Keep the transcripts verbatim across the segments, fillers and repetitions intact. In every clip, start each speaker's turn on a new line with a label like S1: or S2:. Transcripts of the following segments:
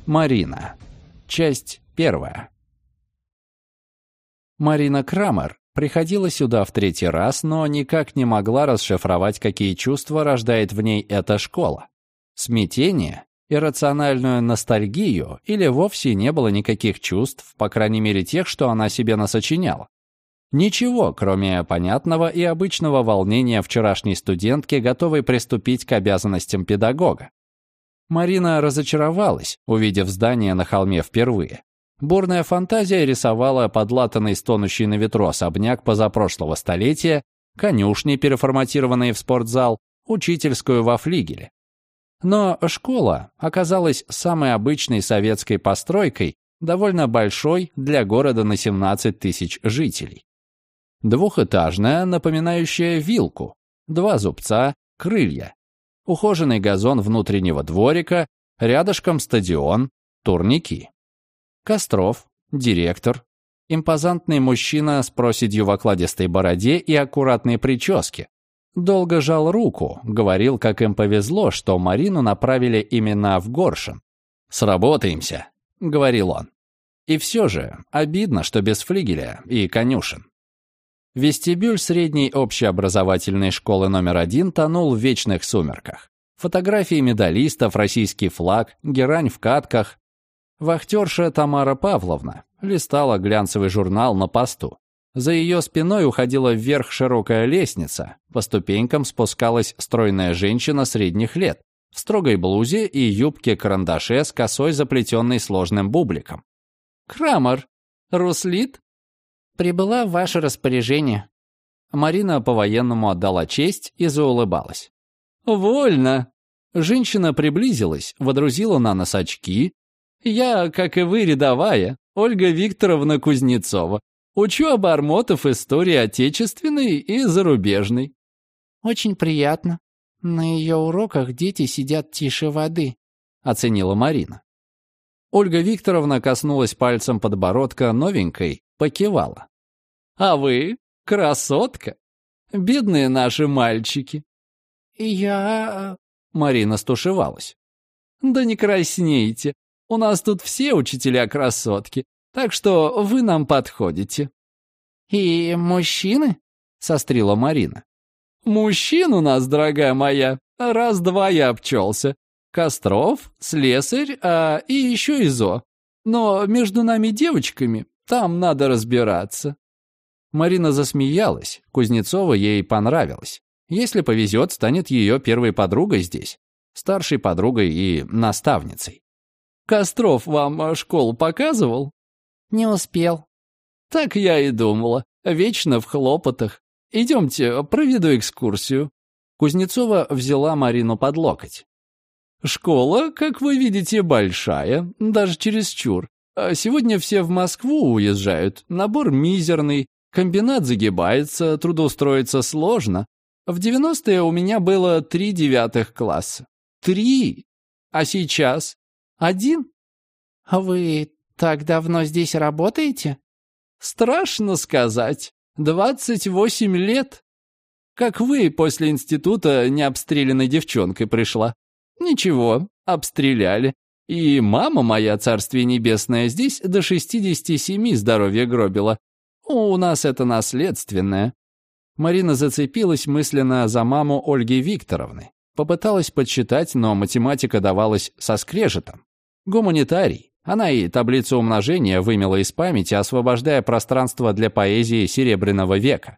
S1: Марина. Часть первая. Марина Крамер приходила сюда в третий раз, но никак не могла расшифровать, какие чувства рождает в ней эта школа. Смятение, иррациональную ностальгию или вовсе не было никаких чувств, по крайней мере тех, что она себе насочиняла. Ничего, кроме понятного и обычного волнения вчерашней студентки, готовой приступить к обязанностям педагога. Марина разочаровалась, увидев здание на холме впервые. Бурная фантазия рисовала подлатанный, стонущий на ветру особняк позапрошлого столетия, конюшни, переформатированные в спортзал, учительскую во флигеле. Но школа оказалась самой обычной советской постройкой, довольно большой для города на семнадцать тысяч жителей. Двухэтажная, напоминающая вилку, два зубца, крылья. Ухоженный газон внутреннего дворика, рядышком стадион, турники. Костров, директор, импозантный мужчина с проседью в окладистой бороде и аккуратной прическе. Долго жал руку, говорил, как им повезло, что Марину направили именно в Горшин. «Сработаемся», — говорил он. И все же обидно, что без флигеля и конюшен. Вестибюль средней общеобразовательной школы номер один тонул в вечных сумерках. Фотографии медалистов, российский флаг, герань в катках. Вахтерша Тамара Павловна листала глянцевый журнал на посту. За ее спиной уходила вверх широкая лестница. По ступенькам спускалась стройная женщина средних лет в строгой блузе и юбке-карандаше с косой, заплетенной сложным бубликом. «Крамер, Руслит?» «Прибыла в ваше распоряжение». Марина по-военному отдала честь и заулыбалась. «Вольно». Женщина приблизилась, водрузила на нос очки. «Я, как и вы, рядовая, Ольга Викторовна Кузнецова. Учу обормотов истории отечественной и зарубежной». «Очень приятно. На ее уроках дети сидят тише воды», — оценила Марина. Ольга Викторовна коснулась пальцем подбородка новенькой, покивала. «А вы красотка. Бедные наши мальчики». «Я...» Марина стушевалась. «Да не краснейте. У нас тут все учителя красотки, так что вы нам подходите». «И мужчины?» — сострила Марина. «Мужчин у нас, дорогая моя, раз-два я обчелся. Костров, слесарь, а и еще Изо. Но между нами девочками там надо разбираться». Марина засмеялась, Кузнецова ей понравилась. Если повезет, станет ее первой подругой здесь, старшей подругой и наставницей. «Костров вам школу показывал?» «Не успел». «Так я и думала, вечно в хлопотах. Идемте, проведу экскурсию». Кузнецова взяла Марину под локоть. «Школа, как вы видите, большая, даже чересчур. Сегодня все в Москву уезжают, набор мизерный, комбинат загибается, трудоустроиться сложно. В девяностые у меня было три девятых класса. Три! А сейчас? Один?» «А вы так давно здесь работаете?» «Страшно сказать. Двадцать восемь лет. Как вы после института необстрелянной девчонкой пришла. Ничего, обстреляли. И мама моя, царствие небесное, здесь до шестидесяти семи здоровья гробила. У нас это наследственное». Марина зацепилась мысленно за маму Ольги Викторовны. Попыталась подсчитать, но математика давалась со скрежетом. Гуманитарий. Она и таблицу умножения вымела из памяти, освобождая пространство для поэзии Серебряного века.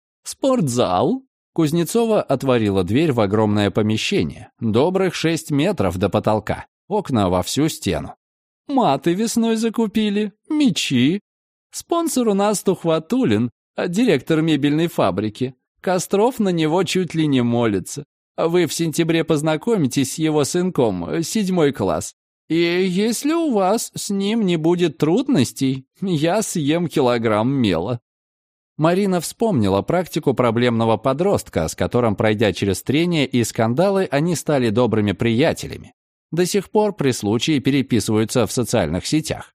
S1: «Спортзал?» Кузнецова отворила дверь в огромное помещение. Добрых шесть метров до потолка. Окна во всю стену. «Маты весной закупили, мячи. Спонсор у нас Тухватулин, директор мебельной фабрики. Костров на него чуть ли не молится. Вы в сентябре познакомитесь с его сынком, седьмой класс. И если у вас с ним не будет трудностей, я съем килограмм мела». Марина вспомнила практику проблемного подростка, с которым, пройдя через трения и скандалы, они стали добрыми приятелями. До сих пор при случае переписываются в социальных сетях.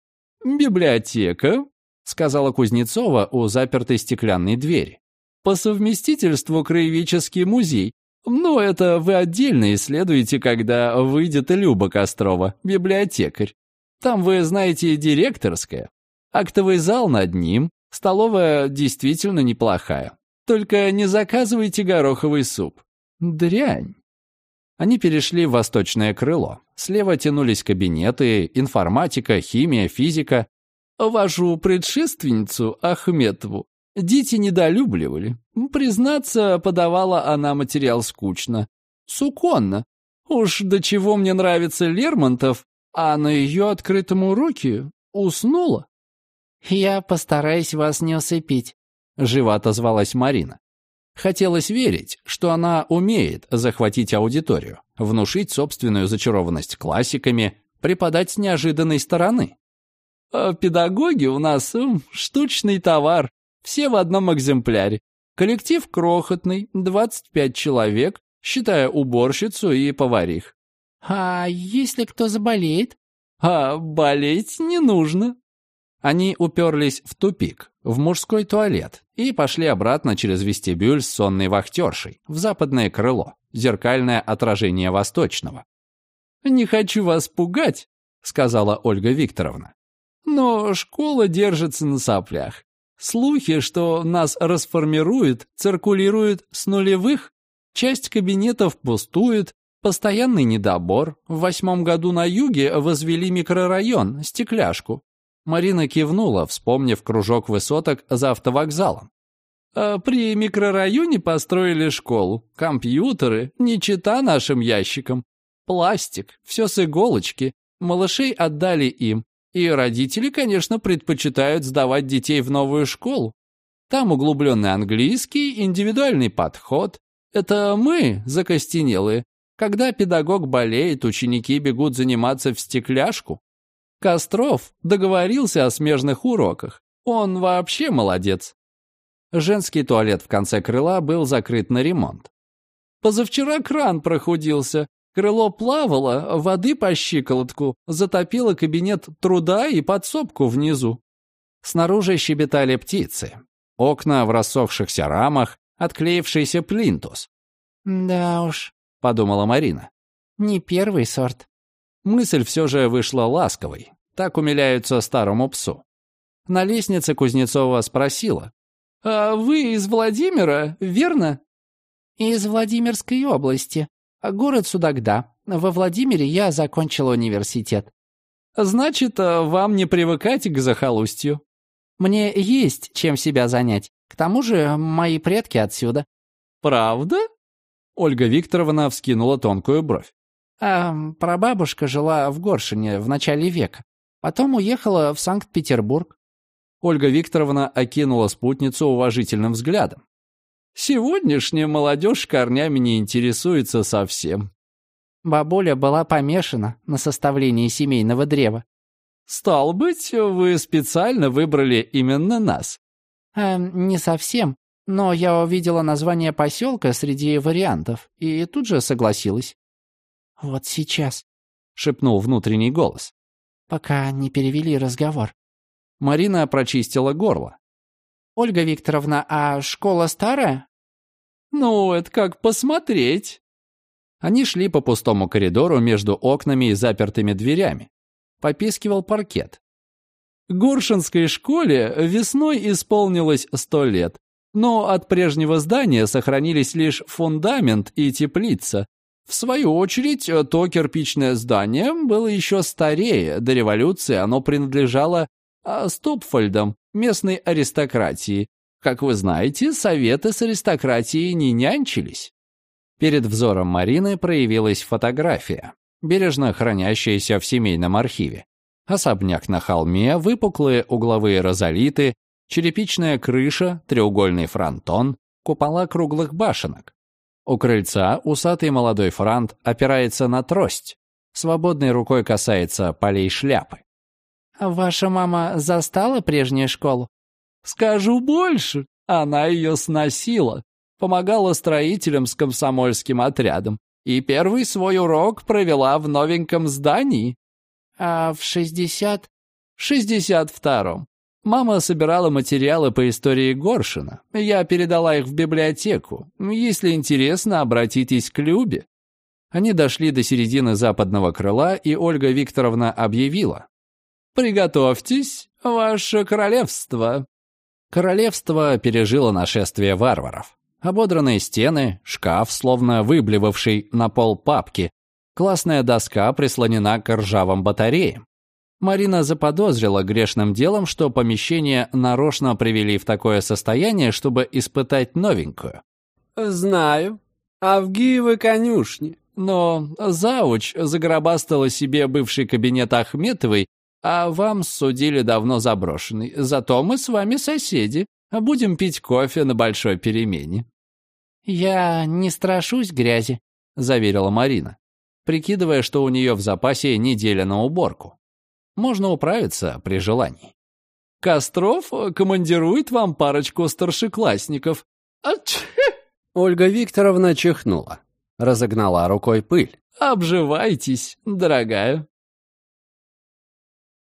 S1: «Библиотека», — сказала Кузнецова у запертой стеклянной двери. «По совместительству краеведческий музей. Ну, это вы отдельно исследуете, когда выйдет Люба Кострова, библиотекарь. Там, вы знаете, директорская. Актовый зал над ним, столовая действительно неплохая. Только не заказывайте гороховый суп. Дрянь. Они перешли в восточное крыло. Слева тянулись кабинеты, информатика, химия, физика. Вашу предшественницу, Ахметову, дети недолюбливали. Признаться, подавала она материал скучно. Суконно. Уж до чего мне нравится Лермонтов, а на ее открытом уроке уснула. «Я постараюсь вас не усыпить», — живо отозвалась Марина. Хотелось верить, что она умеет захватить аудиторию, внушить собственную зачарованность классиками, преподать с неожиданной стороны. А педагоги у нас м, штучный товар, все в одном экземпляре. Коллектив крохотный, двадцать пять человек, считая уборщицу и поварих. А если кто заболеет? А болеть не нужно. Они уперлись в тупик, в мужской туалет, и пошли обратно через вестибюль с сонной вахтершей, в западное крыло, зеркальное отражение восточного. «Не хочу вас пугать», — сказала Ольга Викторовна, «но школа держится на соплях. Слухи, что нас расформируют, циркулируют с нулевых. Часть кабинетов пустует, постоянный недобор. В восьмом году на юге возвели микрорайон, стекляшку». Марина кивнула, вспомнив кружок высоток за автовокзалом. А при микрорайоне построили школу. Компьютеры, не чета нашим ящикам. Пластик, все с иголочки. Малышей отдали им. И родители, конечно, предпочитают сдавать детей в новую школу. Там углубленный английский, индивидуальный подход. Это мы, закостенелые. Когда педагог болеет, ученики бегут заниматься в стекляшку. Костров договорился о смежных уроках. Он вообще молодец. Женский туалет в конце крыла был закрыт на ремонт. Позавчера кран прохудился. Крыло плавало, воды по щиколотку, затопило кабинет труда и подсобку внизу. Снаружи щебетали птицы. Окна в рассохшихся рамах, отклеившийся плинтус. «Да уж», — подумала Марина, — «не первый сорт». Мысль все же вышла ласковой. Так умиляются старому псу. На лестнице Кузнецова спросила. «А вы из Владимира, верно?» «Из Владимирской области. Город Судогда. Во Владимире я закончила университет». «Значит, вам не привыкать к захолустью?» «Мне есть чем себя занять. К тому же мои предки отсюда». «Правда?» Ольга Викторовна вскинула тонкую бровь. А прабабушка жила в Горшине в начале века. Потом уехала в Санкт-Петербург. Ольга Викторовна окинула спутницу уважительным взглядом. Сегодняшняя молодежь корнями не интересуется совсем. Бабуля была помешана на составлении семейного древа. Стал быть, вы специально выбрали именно нас? Э, не совсем, но я увидела название поселка среди вариантов и тут же согласилась. «Вот сейчас», — шепнул внутренний голос, — «пока не перевели разговор». Марина прочистила горло. «Ольга Викторовна, а школа старая?» «Ну, это как посмотреть». Они шли по пустому коридору между окнами и запертыми дверями. Попискивал паркет. Горшинской школе весной исполнилось сто лет, но от прежнего здания сохранились лишь фундамент и теплица. В свою очередь, то кирпичное здание было еще старее. До революции оно принадлежало Стопфольдам, местной аристократии. Как вы знаете, советы с аристократией не нянчились. Перед взором Марины проявилась фотография, бережно хранящаяся в семейном архиве. Особняк на холме, выпуклые угловые розолиты, черепичная крыша, треугольный фронтон, купола круглых башенок. У крыльца усатый молодой франт опирается на трость, свободной рукой касается полей шляпы. «Ваша мама застала прежнюю школу?» «Скажу больше, она ее сносила, помогала строителям с комсомольским отрядом и первый свой урок провела в новеньком здании». «А в шестьдесят...» «В шестьдесят втором. Мама собирала материалы по истории Горшина. Я передала их в библиотеку. Если интересно, обратитесь к Любе». Они дошли до середины западного крыла, и Ольга Викторовна объявила: «Приготовьтесь, ваше королевство». Королевство пережило нашествие варваров. Ободранные стены, шкаф, словно выблевавший на пол папки, классная доска прислонена к ржавым батареям. Марина заподозрила грешным делом, что помещение нарочно привели в такое состояние, чтобы испытать новенькую.
S2: «Знаю. Авгиевы конюшни».
S1: Но зауч загробастала себе бывший кабинет Ахметовой, а вам судили давно заброшенный. Зато мы с вами соседи. Будем пить кофе на большой перемене». «Я не страшусь грязи», — заверила Марина, прикидывая, что у нее в запасе неделя на уборку. Можно управиться при желании. «Костров командирует вам парочку старшеклассников».
S2: Ольга Викторовна чихнула, разогнала рукой пыль.
S1: «Обживайтесь, дорогая».